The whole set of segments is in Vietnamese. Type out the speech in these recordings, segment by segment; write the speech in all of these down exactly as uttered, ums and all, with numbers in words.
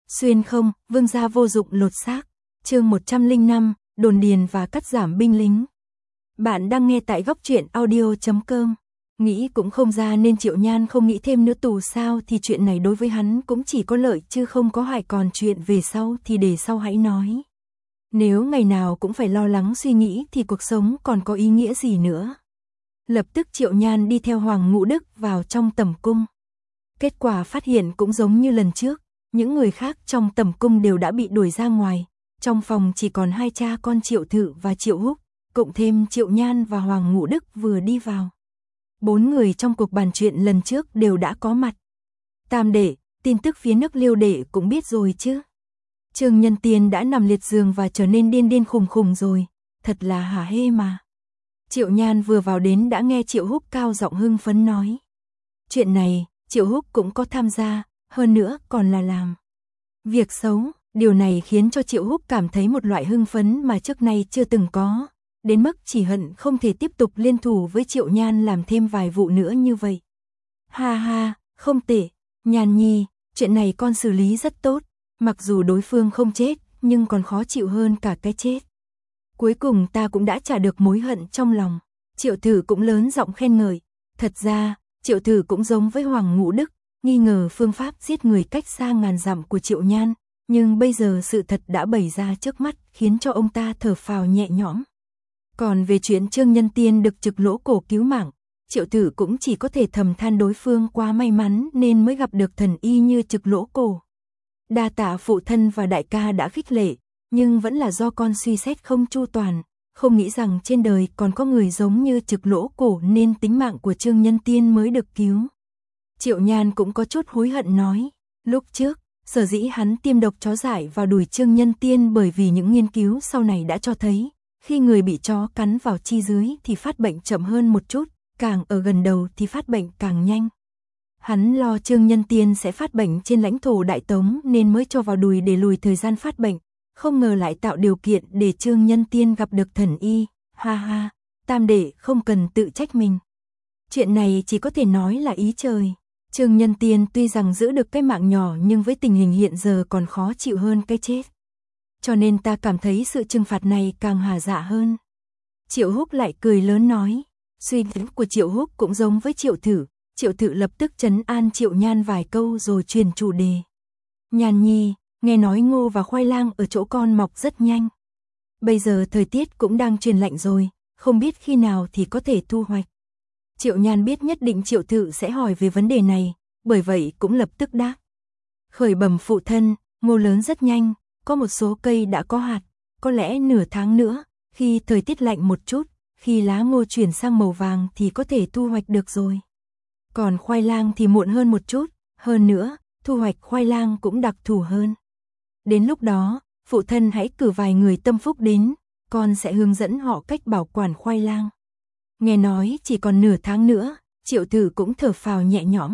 Xuyên không, vương gia vô dụng lột xác. Chương một trăm lẻ năm, đồn điền và cắt giảm binh lính. Bạn đang nghe tại góc truyện audio chấm com. Nghĩ cũng không ra nên Triệu Nhan không nghĩ thêm nữa, tù sao thì chuyện này đối với hắn cũng chỉ có lợi chứ không có hại, còn chuyện về sau thì để sau hãy nói. Nếu ngày nào cũng phải lo lắng suy nghĩ thì cuộc sống còn có ý nghĩa gì nữa. Lập tức Triệu Nhan đi theo Hoàng Ngũ Đức vào trong tẩm cung. Kết quả phát hiện cũng giống như lần trước, những người khác trong tẩm cung đều đã bị đuổi ra ngoài. Trong phòng chỉ còn hai cha con Triệu Thự và Triệu Húc, cộng thêm Triệu Nhan và Hoàng Ngũ Đức vừa đi vào. Bốn người trong cuộc bàn chuyện lần trước đều đã có mặt. Tam đệ, tin tức phía nước Liêu đệ cũng biết rồi chứ. Trương Nhân Tiên đã nằm liệt giường và trở nên điên điên khùng khùng rồi, thật là hả hê mà. Triệu Nhan vừa vào đến đã nghe Triệu Húc cao giọng hưng phấn nói. Chuyện này, Triệu Húc cũng có tham gia, hơn nữa còn là làm việc xấu. Điều này khiến cho Triệu Húc cảm thấy một loại hưng phấn mà trước nay chưa từng có, đến mức chỉ hận không thể tiếp tục liên thủ với Triệu Nhan làm thêm vài vụ nữa như vậy. Ha ha, không tệ, Nhan nhi, chuyện này con xử lý rất tốt, mặc dù đối phương không chết, nhưng còn khó chịu hơn cả cái chết. Cuối cùng ta cũng đã trả được mối hận trong lòng. Triệu Thử cũng lớn giọng khen ngợi. Thật ra, Triệu Thử cũng giống với Hoàng Ngũ Đức, nghi ngờ phương pháp giết người cách xa ngàn dặm của Triệu Nhan, nhưng bây giờ sự thật đã bày ra trước mắt, khiến cho ông ta thở phào nhẹ nhõm. Còn về chuyện Trương Nhân Tiên được Trực Lỗ Cổ cứu mạng, Triệu Thử cũng chỉ có thể thầm than đối phương quá may mắn nên mới gặp được thần y như Trực Lỗ Cổ. Đa tạ phụ thân và đại ca đã khích lệ, nhưng vẫn là do con suy xét không chu toàn, không nghĩ rằng trên đời còn có người giống như Trực Lỗ Cổ nên tính mạng của Trương Nhân Tiên mới được cứu. Triệu Nhan cũng có chút hối hận nói, lúc trước, sở dĩ hắn tiêm độc chó dại vào đùi Trương Nhân Tiên bởi vì những nghiên cứu sau này đã cho thấy, khi người bị chó cắn vào chi dưới thì phát bệnh chậm hơn một chút, càng ở gần đầu thì phát bệnh càng nhanh. Hắn lo Trương Nhân Tiên sẽ phát bệnh trên lãnh thổ Đại Tống nên mới cho vào đùi để lùi thời gian phát bệnh, không ngờ lại tạo điều kiện để Trương Nhân Tiên gặp được thần y. Ha ha, tam đệ không cần tự trách mình. Chuyện này chỉ có thể nói là ý trời. Trương Nhân Tiên tuy rằng giữ được cái mạng nhỏ nhưng với tình hình hiện giờ còn khó chịu hơn cái chết. Cho nên ta cảm thấy sự trừng phạt này càng hà dạ hơn. Triệu Húc lại cười lớn nói. Suy nghĩ của Triệu Húc cũng giống với Triệu Thử. Triệu Thử lập tức trấn an Triệu Nhan vài câu rồi truyền chủ đề. Nhan nhi, nghe nói ngô và khoai lang ở chỗ con mọc rất nhanh. Bây giờ thời tiết cũng đang chuyển lạnh rồi, không biết khi nào thì có thể thu hoạch. Triệu Nhan biết nhất định Triệu Thự sẽ hỏi về vấn đề này, bởi vậy cũng lập tức đáp. Khởi bẩm phụ thân, ngô lớn rất nhanh, có một số cây đã có hạt, có lẽ nửa tháng nữa, khi thời tiết lạnh một chút, khi lá ngô chuyển sang màu vàng thì có thể thu hoạch được rồi. Còn khoai lang thì muộn hơn một chút, hơn nữa, thu hoạch khoai lang cũng đặc thù hơn. Đến lúc đó, phụ thân hãy cử vài người tâm phúc đến, con sẽ hướng dẫn họ cách bảo quản khoai lang. Nghe nói chỉ còn nửa tháng nữa, Triệu Thử cũng thở phào nhẹ nhõm.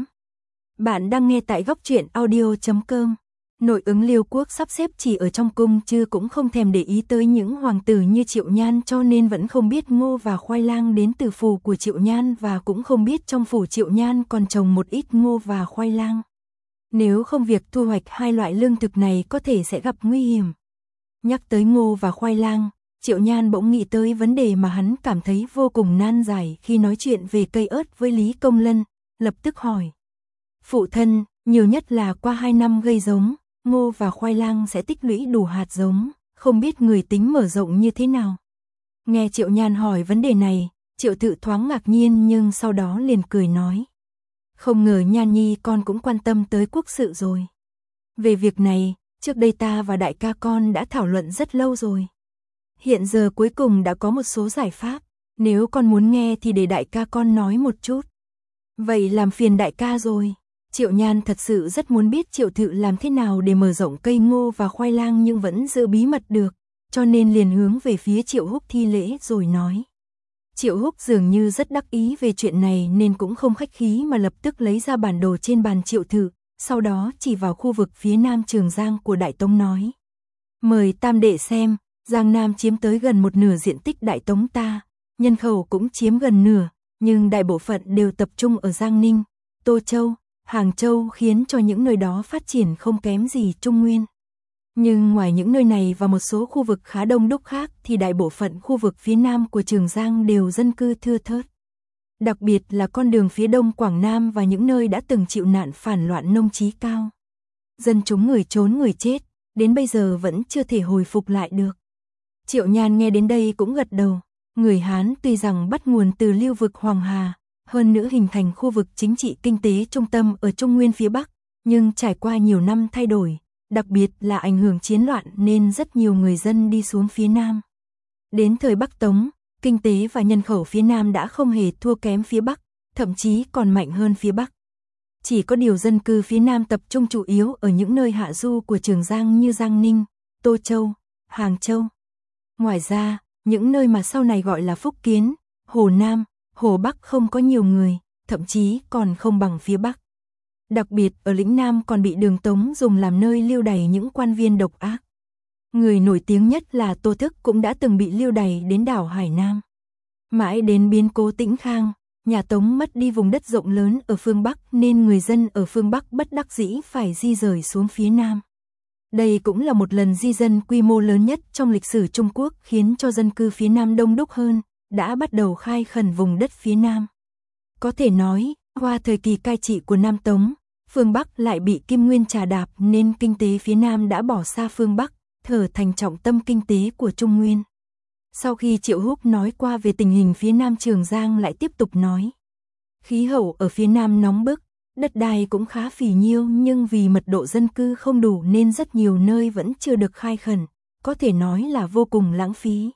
Bạn đang nghe tại góc truyện audio chấm com. Nội ứng Liêu quốc sắp xếp chỉ ở trong cung chứ cũng không thèm để ý tới những hoàng tử như Triệu Nhan, cho nên vẫn không biết ngô và khoai lang đến từ phủ của Triệu Nhan và cũng không biết trong phủ Triệu Nhan còn trồng một ít ngô và khoai lang. Nếu không việc thu hoạch hai loại lương thực này có thể sẽ gặp nguy hiểm. Nhắc tới ngô và khoai lang, Triệu Nhan bỗng nghĩ tới vấn đề mà hắn cảm thấy vô cùng nan giải khi nói chuyện về cây ớt với Lý Công Lân, lập tức hỏi. Phụ thân, nhiều nhất là qua hai năm gây giống, ngô và khoai lang sẽ tích lũy đủ hạt giống, không biết người tính mở rộng như thế nào. Nghe Triệu Nhan hỏi vấn đề này, Triệu Thự thoáng ngạc nhiên nhưng sau đó liền cười nói. Không ngờ Nhan nhi con cũng quan tâm tới quốc sự rồi. Về việc này, trước đây ta và đại ca con đã thảo luận rất lâu rồi. Hiện giờ cuối cùng đã có một số giải pháp, nếu con muốn nghe thì để đại ca con nói một chút. Vậy làm phiền đại ca rồi. Triệu Nhan thật sự rất muốn biết Triệu Thự làm thế nào để mở rộng cây ngô và khoai lang nhưng vẫn giữ bí mật được, cho nên liền hướng về phía Triệu Húc thi lễ rồi nói. Triệu Húc dường như rất đắc ý về chuyện này nên cũng không khách khí mà lập tức lấy ra bản đồ trên bàn Triệu Thự, sau đó chỉ vào khu vực phía nam Trường Giang của Đại Tống nói. Mời tam đệ xem, Giang Nam chiếm tới gần một nửa diện tích Đại Tống ta, nhân khẩu cũng chiếm gần nửa, nhưng đại bộ phận đều tập trung ở Giang Ninh, Tô Châu, Hàng Châu khiến cho những nơi đó phát triển không kém gì Trung Nguyên. Nhưng ngoài những nơi này và một số khu vực khá đông đúc khác thì đại bộ phận khu vực phía nam của Trường Giang đều dân cư thưa thớt. Đặc biệt là con đường phía đông Quảng Nam và những nơi đã từng chịu nạn phản loạn nông trí cao. Dân chúng người trốn người chết, đến bây giờ vẫn chưa thể hồi phục lại được. Triệu Nhan nghe đến đây cũng gật đầu. Người Hán tuy rằng bắt nguồn từ lưu vực Hoàng Hà, hơn nữa hình thành khu vực chính trị kinh tế trung tâm ở Trung Nguyên phía Bắc, nhưng trải qua nhiều năm thay đổi, đặc biệt là ảnh hưởng chiến loạn nên rất nhiều người dân đi xuống phía Nam. Đến thời Bắc Tống, kinh tế và nhân khẩu phía Nam đã không hề thua kém phía Bắc, thậm chí còn mạnh hơn phía Bắc. Chỉ có điều dân cư phía Nam tập trung chủ yếu ở những nơi hạ du của Trường Giang như Giang Ninh, Tô Châu, Hàng Châu. Ngoài ra, những nơi mà sau này gọi là Phúc Kiến, Hồ Nam, Hồ Bắc không có nhiều người, thậm chí còn không bằng phía Bắc. Đặc biệt ở lĩnh Nam còn bị Đường Tống dùng làm nơi lưu đày những quan viên độc ác. Người nổi tiếng nhất là Tô Thức cũng đã từng bị lưu đày đến đảo Hải Nam. Mãi đến biến cố Tĩnh Khang, nhà Tống mất đi vùng đất rộng lớn ở phương Bắc nên người dân ở phương Bắc bất đắc dĩ phải di rời xuống phía Nam. Đây cũng là một lần di dân quy mô lớn nhất trong lịch sử Trung Quốc khiến cho dân cư phía Nam đông đúc hơn, đã bắt đầu khai khẩn vùng đất phía Nam. Có thể nói, qua thời kỳ cai trị của Nam Tống, phương Bắc lại bị Kim Nguyên trà đạp nên kinh tế phía Nam đã bỏ xa phương Bắc, trở thành trọng tâm kinh tế của Trung Nguyên. Sau khi Triệu Húc nói qua về tình hình phía Nam Trường Giang lại tiếp tục nói. Khí hậu ở phía Nam nóng bức, đất đai cũng khá phì nhiêu nhưng vì mật độ dân cư không đủ nên rất nhiều nơi vẫn chưa được khai khẩn, có thể nói là vô cùng lãng phí.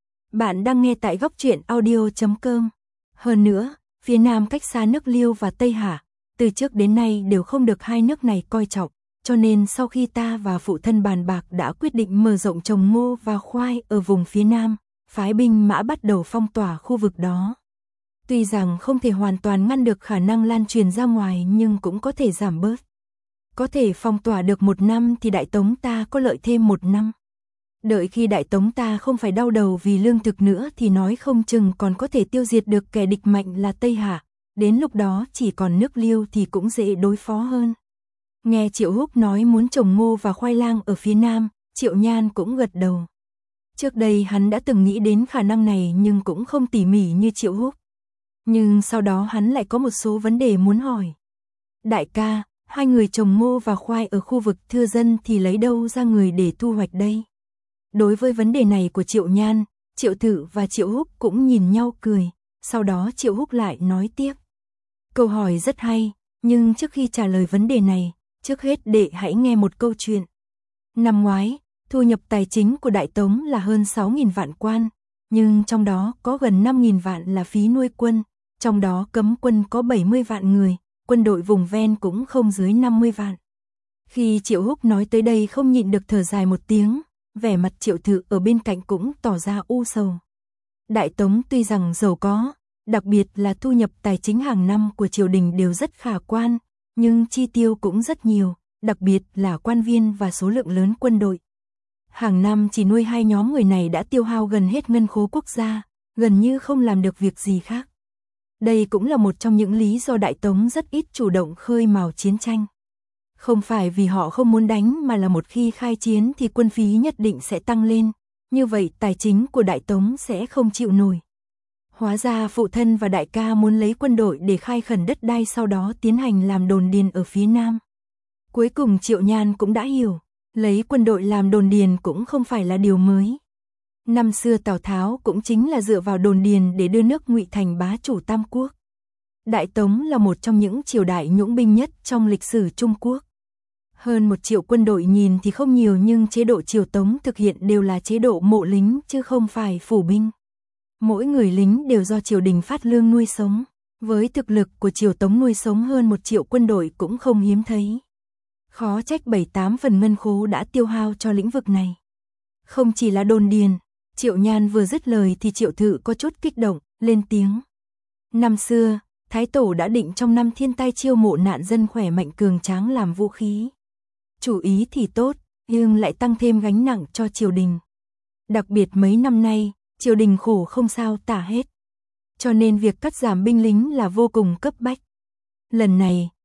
Bạn đang nghe tại góc truyện audio chấm com. Hơn nữa, phía Nam cách xa nước Liêu và Tây Hạ, từ trước đến nay đều không được hai nước này coi trọng, cho nên sau khi ta và phụ thân bàn bạc đã quyết định mở rộng trồng ngô và khoai ở vùng phía Nam, phái binh mã bắt đầu phong tỏa khu vực đó. Tuy rằng không thể hoàn toàn ngăn được khả năng lan truyền ra ngoài nhưng cũng có thể giảm bớt. Có thể phong tỏa được một năm thì Đại Tống ta có lợi thêm một năm. Đợi khi Đại Tống ta không phải đau đầu vì lương thực nữa thì nói không chừng còn có thể tiêu diệt được kẻ địch mạnh là Tây Hạ. Đến lúc đó chỉ còn nước Liêu thì cũng dễ đối phó hơn. Nghe Triệu Húc nói muốn trồng ngô và khoai lang ở phía Nam, Triệu Nhan cũng gật đầu. Trước đây hắn đã từng nghĩ đến khả năng này nhưng cũng không tỉ mỉ như Triệu Húc. Nhưng sau đó hắn lại có một số vấn đề muốn hỏi. Đại ca, hai người trồng ngô và khoai ở khu vực thưa dân thì lấy đâu ra người để thu hoạch đây? Đối với vấn đề này của Triệu Nhan, Triệu Thự và Triệu Húc cũng nhìn nhau cười. Sau đó Triệu Húc lại nói tiếp. Câu hỏi rất hay, nhưng trước khi trả lời vấn đề này, trước hết đệ hãy nghe một câu chuyện. Năm ngoái, thu nhập tài chính của Đại Tống là hơn sáu nghìn vạn quan, nhưng trong đó có gần năm nghìn vạn là phí nuôi quân, trong đó cấm quân có bảy mươi vạn người, quân đội vùng ven cũng không dưới năm mươi vạn. Khi Triệu Húc nói tới đây không nhịn được thở dài một tiếng, vẻ mặt Triệu Thự ở bên cạnh cũng tỏ ra u sầu. Đại Tống tuy rằng giàu có, đặc biệt là thu nhập tài chính hàng năm của triều đình đều rất khả quan, nhưng chi tiêu cũng rất nhiều, đặc biệt là quan viên và số lượng lớn quân đội. Hàng năm chỉ nuôi hai nhóm người này đã tiêu hao gần hết ngân khố quốc gia, gần như không làm được việc gì khác. Đây cũng là một trong những lý do Đại Tống rất ít chủ động khơi mào chiến tranh. Không phải vì họ không muốn đánh mà là một khi khai chiến thì quân phí nhất định sẽ tăng lên, như vậy tài chính của Đại Tống sẽ không chịu nổi. Hóa ra phụ thân và đại ca muốn lấy quân đội để khai khẩn đất đai sau đó tiến hành làm đồn điền ở phía Nam. Cuối cùng Triệu Nhan cũng đã hiểu, lấy quân đội làm đồn điền cũng không phải là điều mới. Năm xưa Tào Tháo cũng chính là dựa vào đồn điền để đưa nước Ngụy thành bá chủ Tam Quốc. Đại Tống là một trong những triều đại nhũng binh nhất trong lịch sử Trung Quốc. Hơn một triệu quân đội nhìn thì không nhiều nhưng chế độ triều Tống thực hiện đều là chế độ mộ lính chứ không phải phủ binh. Mỗi người lính đều do triều đình phát lương nuôi sống. Với thực lực của triều Tống nuôi sống hơn một triệu quân đội cũng không hiếm thấy. Khó trách bảy tám phần ngân khố đã tiêu hao cho lĩnh vực này. Không chỉ là đồn điền, Triệu Nhan vừa dứt lời thì Triệu Thự có chút kích động, lên tiếng. Năm xưa, Thái Tổ đã định trong năm thiên tai chiêu mộ nạn dân khỏe mạnh cường tráng làm vũ khí. Chủ ý thì tốt, nhưng lại tăng thêm gánh nặng cho triều đình. Đặc biệt mấy năm nay, triều đình khổ không sao tả hết. Cho nên việc cắt giảm binh lính là vô cùng cấp bách. Lần này,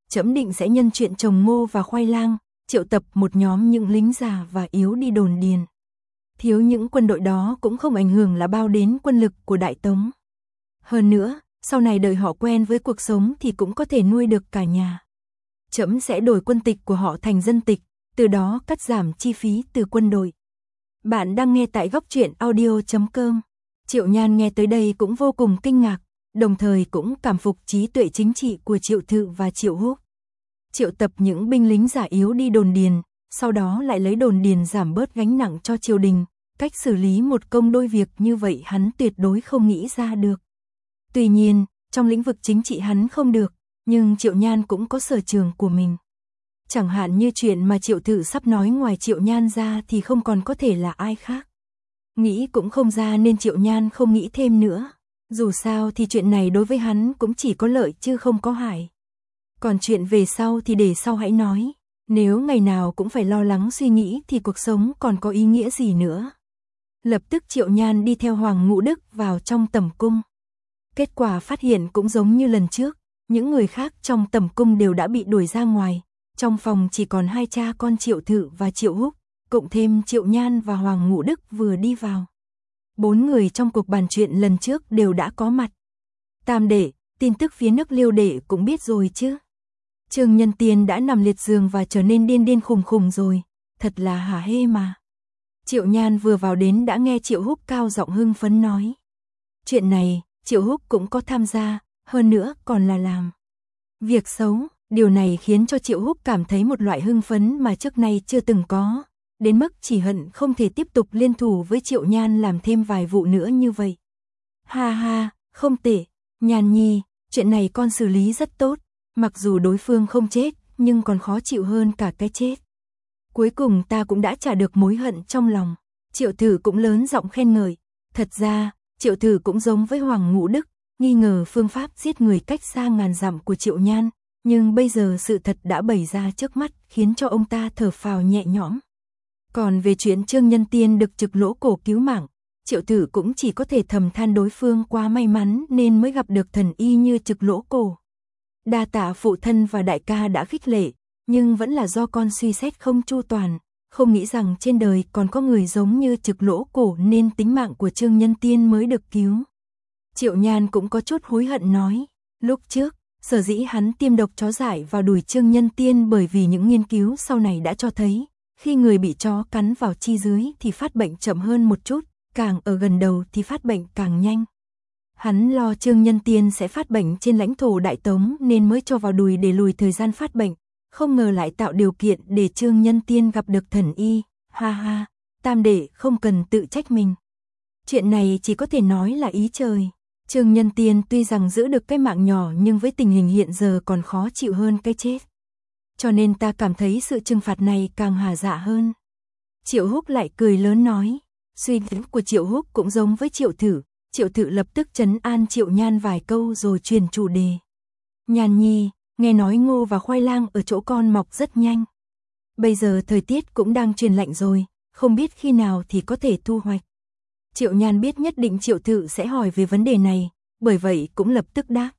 trẫm định sẽ nhân chuyện trồng ngô và khoai lang, triệu tập một nhóm những lính già và yếu đi đồn điền. Thiếu những quân đội đó cũng không ảnh hưởng là bao đến quân lực của Đại Tống. Hơn nữa, sau này đợi họ quen với cuộc sống thì cũng có thể nuôi được cả nhà. Trẫm sẽ đổi quân tịch của họ thành dân tịch, từ đó cắt giảm chi phí từ quân đội. Bạn đang nghe tại góc truyện audio chấm com. Triệu Nhan nghe tới đây cũng vô cùng kinh ngạc, đồng thời cũng cảm phục trí tuệ chính trị của Triệu Thự và Triệu Húc. Triệu tập những binh lính già yếu đi đồn điền, sau đó lại lấy đồn điền giảm bớt gánh nặng cho triều đình. Cách xử lý một công đôi việc như vậy hắn tuyệt đối không nghĩ ra được. Tuy nhiên, trong lĩnh vực chính trị hắn không được, nhưng Triệu Nhan cũng có sở trường của mình. Chẳng hạn như chuyện mà Triệu Thự sắp nói, ngoài Triệu Nhan ra thì không còn có thể là ai khác. Nghĩ cũng không ra nên Triệu Nhan không nghĩ thêm nữa. Dù sao thì chuyện này đối với hắn cũng chỉ có lợi chứ không có hại. Còn chuyện về sau thì để sau hãy nói. Nếu ngày nào cũng phải lo lắng suy nghĩ thì cuộc sống còn có ý nghĩa gì nữa. Lập tức Triệu Nhan đi theo Hoàng Ngũ Đức vào trong tẩm cung. Kết quả phát hiện cũng giống như lần trước, những người khác trong tẩm cung đều đã bị đuổi ra ngoài. Trong phòng chỉ còn hai cha con Triệu Thự và Triệu Húc, cộng thêm Triệu Nhan và Hoàng Ngũ Đức vừa đi vào. Bốn người trong cuộc bàn chuyện lần trước đều đã có mặt. Tam đệ, tin tức phía nước Liêu đệ cũng biết rồi chứ. Trương Nhân Tiên đã nằm liệt giường và trở nên điên điên khùng khùng rồi, thật là hả hê mà. Triệu Nhan vừa vào đến đã nghe Triệu Húc cao giọng hưng phấn nói. Chuyện này, Triệu Húc cũng có tham gia, hơn nữa còn là làm việc xấu. Điều này khiến cho Triệu Húc cảm thấy một loại hưng phấn mà trước nay chưa từng có, đến mức chỉ hận không thể tiếp tục liên thủ với Triệu Nhan làm thêm vài vụ nữa như vậy. Ha ha, không tệ, Nhan nhi, chuyện này con xử lý rất tốt, mặc dù đối phương không chết, nhưng còn khó chịu hơn cả cái chết. Cuối cùng ta cũng đã trả được mối hận trong lòng. Triệu Thử cũng lớn giọng khen ngợi. Thật ra, Triệu Thử cũng giống với Hoàng Ngũ Đức, nghi ngờ phương pháp giết người cách xa ngàn dặm của Triệu Nhan, nhưng bây giờ sự thật đã bày ra trước mắt, khiến cho ông ta thở phào nhẹ nhõm. Còn về chuyện Trương Nhân Tiên được Trực Lỗ Cổ cứu mạng, Triệu Thử cũng chỉ có thể thầm than đối phương quá may mắn nên mới gặp được thần y như Trực Lỗ Cổ. Đa tạ phụ thân và đại ca đã khích lệ, nhưng vẫn là do con suy xét không chu toàn, không nghĩ rằng trên đời còn có người giống như Trực Lỗ Cổ nên tính mạng của Trương Nhân Tiên mới được cứu. Triệu Nhan cũng có chút hối hận nói, lúc trước, sở dĩ hắn tiêm độc chó dại vào đùi Trương Nhân Tiên bởi vì những nghiên cứu sau này đã cho thấy, khi người bị chó cắn vào chi dưới thì phát bệnh chậm hơn một chút, càng ở gần đầu thì phát bệnh càng nhanh. Hắn lo Trương Nhân Tiên sẽ phát bệnh trên lãnh thổ Đại Tống nên mới cho vào đùi để lùi thời gian phát bệnh, không ngờ lại tạo điều kiện để Trương Nhân Tiên gặp được thần y. Ha ha, tam đệ không cần tự trách mình. Chuyện này chỉ có thể nói là ý trời. Trương Nhân Tiên tuy rằng giữ được cái mạng nhỏ nhưng với tình hình hiện giờ còn khó chịu hơn cái chết. Cho nên ta cảm thấy sự trừng phạt này càng hà dạ hơn. Triệu Húc lại cười lớn nói. Suy nghĩ của Triệu Húc cũng giống với Triệu Thử. Triệu Thử lập tức trấn an Triệu Nhan vài câu rồi truyền chủ đề. Nhan nhi, nghe nói ngô và khoai lang ở chỗ con mọc rất nhanh. Bây giờ thời tiết cũng đang chuyển lạnh rồi, không biết khi nào thì có thể thu hoạch. Triệu Nhan biết nhất định Triệu Thự sẽ hỏi về vấn đề này, bởi vậy cũng lập tức đáp.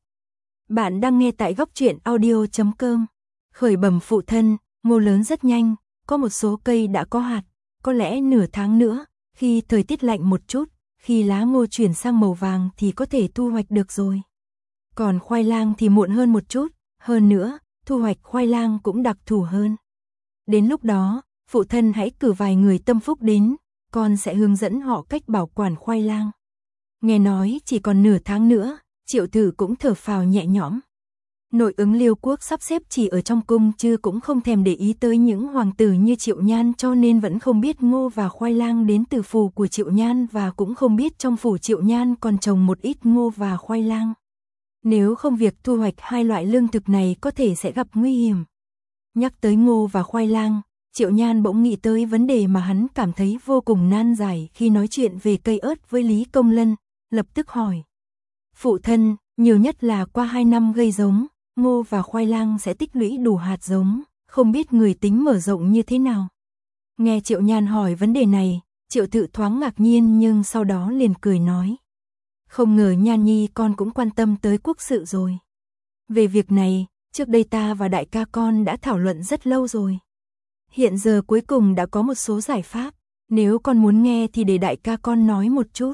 Bạn đang nghe tại góc truyện audio chấm com. Khởi bẩm phụ thân, ngô lớn rất nhanh, có một số cây đã có hạt, có lẽ nửa tháng nữa, khi thời tiết lạnh một chút, khi lá ngô chuyển sang màu vàng thì có thể thu hoạch được rồi. Còn khoai lang thì muộn hơn một chút, hơn nữa, thu hoạch khoai lang cũng đặc thù hơn. Đến lúc đó, phụ thân hãy cử vài người tâm phúc đến, con sẽ hướng dẫn họ cách bảo quản khoai lang. Nghe nói chỉ còn nửa tháng nữa, Triệu Thử cũng thở phào nhẹ nhõm. Nội ứng Liêu quốc sắp xếp chỉ ở trong cung chứ cũng không thèm để ý tới những hoàng tử như Triệu Nhan, cho nên vẫn không biết ngô và khoai lang đến từ phủ của Triệu Nhan và cũng không biết trong phủ Triệu Nhan còn trồng một ít ngô và khoai lang. Nếu không việc thu hoạch hai loại lương thực này có thể sẽ gặp nguy hiểm. Nhắc tới ngô và khoai lang, Triệu Nhan bỗng nghĩ tới vấn đề mà hắn cảm thấy vô cùng nan giải khi nói chuyện về cây ớt với Lý Công Lân, lập tức hỏi. Phụ thân, nhiều nhất là qua hai năm gây giống, ngô và khoai lang sẽ tích lũy đủ hạt giống, không biết người tính mở rộng như thế nào. Nghe Triệu Nhan hỏi vấn đề này, Triệu Thự thoáng ngạc nhiên nhưng sau đó liền cười nói. Không ngờ Nhan nhi con cũng quan tâm tới quốc sự rồi. Về việc này, trước đây ta và đại ca con đã thảo luận rất lâu rồi. Hiện giờ cuối cùng đã có một số giải pháp, nếu con muốn nghe thì để đại ca con nói một chút.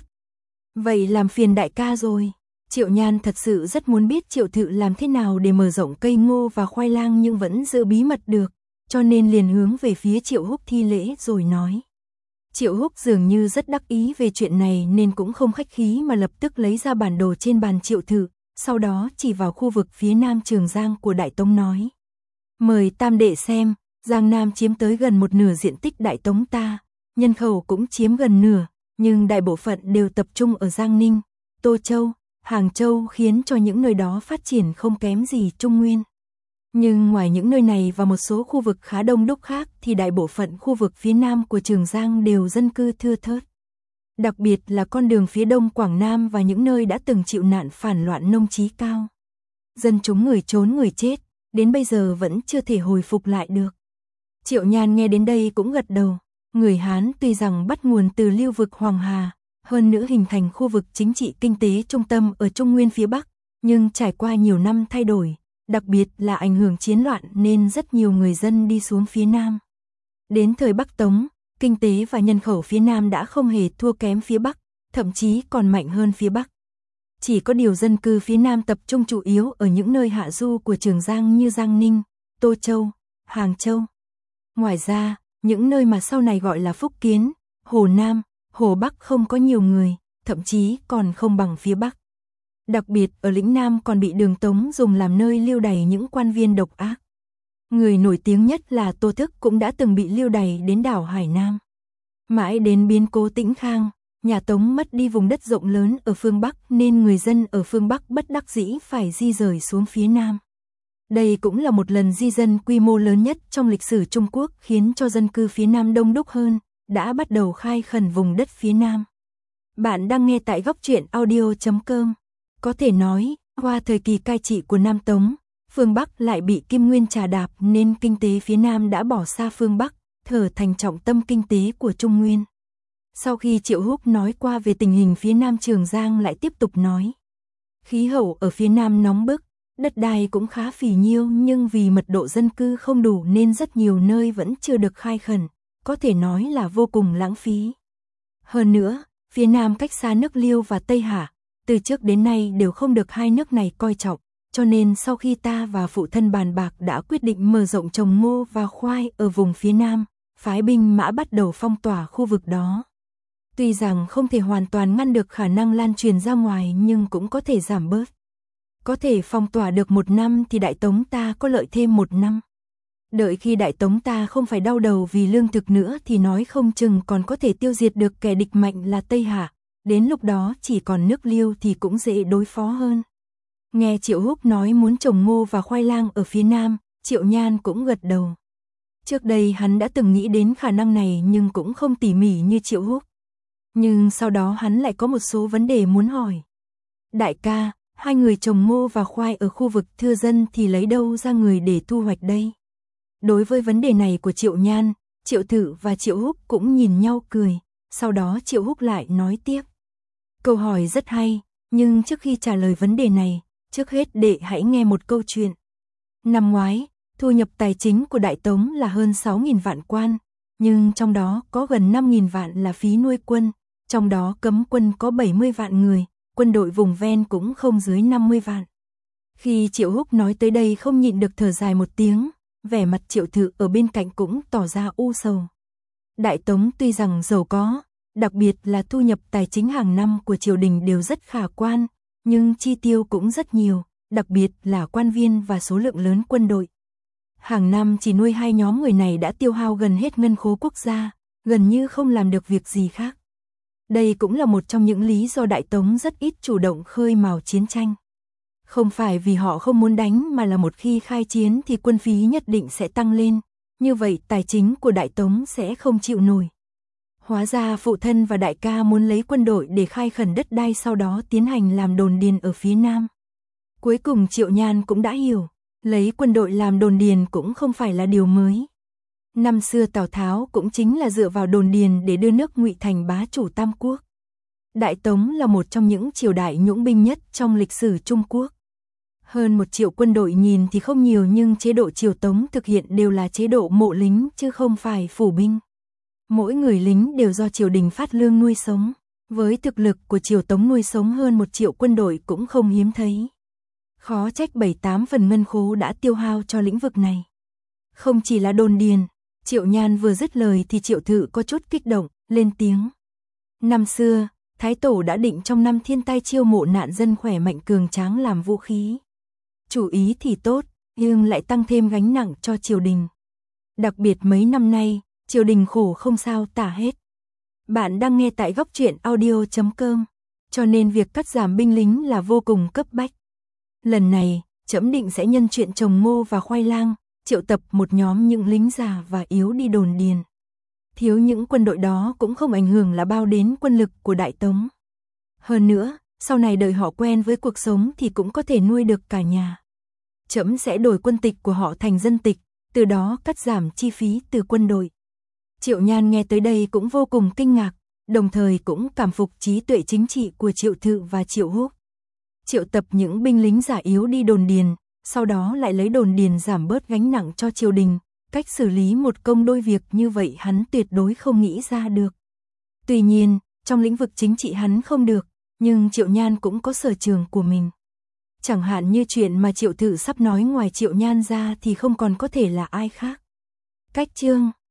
Vậy làm phiền đại ca rồi. Triệu Nhan thật sự rất muốn biết Triệu Thự làm thế nào để mở rộng cây ngô và khoai lang nhưng vẫn giữ bí mật được, cho nên liền hướng về phía Triệu Húc thi lễ rồi nói. Triệu Húc dường như rất đắc ý về chuyện này nên cũng không khách khí mà lập tức lấy ra bản đồ trên bàn Triệu Thự, sau đó chỉ vào khu vực phía nam Trường Giang của Đại Tống nói. Mời tam đệ xem, Giang Nam chiếm tới gần một nửa diện tích Đại Tống ta, nhân khẩu cũng chiếm gần nửa, nhưng đại bộ phận đều tập trung ở Giang Ninh, Tô Châu, Hàng Châu khiến cho những nơi đó phát triển không kém gì Trung Nguyên. Nhưng ngoài những nơi này và một số khu vực khá đông đúc khác thì đại bộ phận khu vực phía nam của Trường Giang đều dân cư thưa thớt. Đặc biệt là con đường phía đông Quảng Nam và những nơi đã từng chịu nạn phản loạn nông trí cao. Dân chúng người trốn người chết, đến bây giờ vẫn chưa thể hồi phục lại được. Triệu Nhan nghe đến đây cũng gật đầu. Người Hán tuy rằng bắt nguồn từ lưu vực Hoàng Hà, hơn nữa hình thành khu vực chính trị kinh tế trung tâm ở Trung Nguyên phía Bắc, nhưng trải qua nhiều năm thay đổi, đặc biệt là ảnh hưởng chiến loạn nên rất nhiều người dân đi xuống phía Nam. Đến thời Bắc Tống, kinh tế và nhân khẩu phía Nam đã không hề thua kém phía Bắc, thậm chí còn mạnh hơn phía Bắc. Chỉ có điều dân cư phía Nam tập trung chủ yếu ở những nơi hạ du của Trường Giang như Giang Ninh, Tô Châu, Hàng Châu. Ngoài ra, những nơi mà sau này gọi là Phúc Kiến, Hồ Nam, Hồ Bắc không có nhiều người, thậm chí còn không bằng phía Bắc. Đặc biệt ở lĩnh Nam còn bị Đường Tống dùng làm nơi lưu đày những quan viên độc ác. Người nổi tiếng nhất là Tô Thức cũng đã từng bị lưu đày đến đảo Hải Nam. Mãi đến biến cố Tĩnh Khang, nhà Tống mất đi vùng đất rộng lớn ở phương Bắc nên người dân ở phương Bắc bất đắc dĩ phải di rời xuống phía Nam. Đây cũng là một lần di dân quy mô lớn nhất trong lịch sử Trung Quốc khiến cho dân cư phía Nam đông đúc hơn, đã bắt đầu khai khẩn vùng đất phía Nam. Bạn đang nghe tại góc truyện audio chấm com. Có thể nói, qua thời kỳ cai trị của Nam Tống, phương Bắc lại bị Kim Nguyên trà đạp nên kinh tế phía Nam đã bỏ xa phương Bắc, trở thành trọng tâm kinh tế của Trung Nguyên. Sau khi Triệu Húc nói qua về tình hình phía Nam Trường Giang lại tiếp tục nói. Khí hậu ở phía Nam nóng bức, đất đai cũng khá phì nhiêu nhưng vì mật độ dân cư không đủ nên rất nhiều nơi vẫn chưa được khai khẩn, có thể nói là vô cùng lãng phí. Hơn nữa, phía Nam cách xa nước Liêu và Tây Hạ, từ trước đến nay đều không được hai nước này coi trọng, cho nên sau khi ta và phụ thân bàn bạc đã quyết định mở rộng trồng ngô và khoai ở vùng phía Nam, phái binh mã bắt đầu phong tỏa khu vực đó. Tuy rằng không thể hoàn toàn ngăn được khả năng lan truyền ra ngoài nhưng cũng có thể giảm bớt. Có thể phong tỏa được một năm thì Đại Tống ta có lợi thêm một năm. Đợi khi Đại Tống ta không phải đau đầu vì lương thực nữa thì nói không chừng còn có thể tiêu diệt được kẻ địch mạnh là Tây Hạ. Đến lúc đó chỉ còn nước Liêu thì cũng dễ đối phó hơn. Nghe Triệu Húc nói muốn trồng ngô và khoai lang ở phía Nam, Triệu Nhan cũng gật đầu. Trước đây hắn đã từng nghĩ đến khả năng này nhưng cũng không tỉ mỉ như Triệu Húc. Nhưng sau đó hắn lại có một số vấn đề muốn hỏi. Đại ca, hai người trồng ngô và khoai ở khu vực thưa dân thì lấy đâu ra người để thu hoạch đây? Đối với vấn đề này của Triệu Nhan, Triệu Thự và Triệu Húc cũng nhìn nhau cười, sau đó Triệu Húc lại nói tiếp. Câu hỏi rất hay, nhưng trước khi trả lời vấn đề này, trước hết đệ hãy nghe một câu chuyện. Năm ngoái, thu nhập tài chính của Đại Tống là hơn sáu nghìn vạn quan, nhưng trong đó có gần năm nghìn vạn là phí nuôi quân, trong đó cấm quân có bảy mươi vạn người, quân đội vùng ven cũng không dưới năm mươi vạn. Khi Triệu Húc nói tới đây không nhịn được thở dài một tiếng, vẻ mặt Triệu Thự ở bên cạnh cũng tỏ ra u sầu. Đại Tống tuy rằng giàu có, đặc biệt là thu nhập tài chính hàng năm của triều đình đều rất khả quan, nhưng chi tiêu cũng rất nhiều, đặc biệt là quan viên và số lượng lớn quân đội. Hàng năm chỉ nuôi hai nhóm người này đã tiêu hao gần hết ngân khố quốc gia, gần như không làm được việc gì khác. Đây cũng là một trong những lý do Đại Tống rất ít chủ động khơi mào chiến tranh. Không phải vì họ không muốn đánh mà là một khi khai chiến thì quân phí nhất định sẽ tăng lên, như vậy tài chính của Đại Tống sẽ không chịu nổi. Hóa ra phụ thân và đại ca muốn lấy quân đội để khai khẩn đất đai sau đó tiến hành làm đồn điền ở phía Nam. Cuối cùng Triệu Nhan cũng đã hiểu, lấy quân đội làm đồn điền cũng không phải là điều mới. Năm xưa Tào Tháo cũng chính là dựa vào đồn điền để đưa nước Ngụy thành bá chủ Tam Quốc. Đại Tống là một trong những triều đại nhũng binh nhất trong lịch sử Trung Quốc. Hơn một triệu quân đội nhìn thì không nhiều nhưng chế độ triều Tống thực hiện đều là chế độ mộ lính chứ không phải phủ binh. Mỗi người lính đều do triều đình phát lương nuôi sống. Với thực lực của triều Tống nuôi sống hơn một triệu quân đội cũng không hiếm thấy. Khó trách bảy tám phần ngân khố đã tiêu hao cho lĩnh vực này. Không chỉ là đồn điền, Triệu Nhan vừa dứt lời thì Triệu Thự có chút kích động, lên tiếng. Năm xưa, Thái Tổ đã định trong năm thiên tai chiêu mộ nạn dân khỏe mạnh cường tráng làm vũ khí. Chủ ý thì tốt, nhưng lại tăng thêm gánh nặng cho triều đình. Đặc biệt mấy năm nay, triều đình khổ không sao tả hết. Bạn đang nghe tại góc truyện audio chấm com, cho nên việc cắt giảm binh lính là vô cùng cấp bách. Lần này, trẫm định sẽ nhân chuyện trồng ngô và khoai lang, triệu tập một nhóm những lính già và yếu đi đồn điền. Thiếu những quân đội đó cũng không ảnh hưởng là bao đến quân lực của Đại Tống. Hơn nữa, sau này đợi họ quen với cuộc sống thì cũng có thể nuôi được cả nhà. Trẫm sẽ đổi quân tịch của họ thành dân tịch, từ đó cắt giảm chi phí từ quân đội. Triệu Nhan nghe tới đây cũng vô cùng kinh ngạc, đồng thời cũng cảm phục trí tuệ chính trị của Triệu Thự và Triệu Húc. Triệu tập những binh lính già yếu đi đồn điền, sau đó lại lấy đồn điền giảm bớt gánh nặng cho triều đình. Cách xử lý một công đôi việc như vậy hắn tuyệt đối không nghĩ ra được. Tuy nhiên, trong lĩnh vực chính trị hắn không được, nhưng Triệu Nhan cũng có sở trường của mình. Chẳng hạn như chuyện mà Triệu Thự sắp nói ngoài Triệu Nhan ra thì không còn có thể là ai khác. Cách chương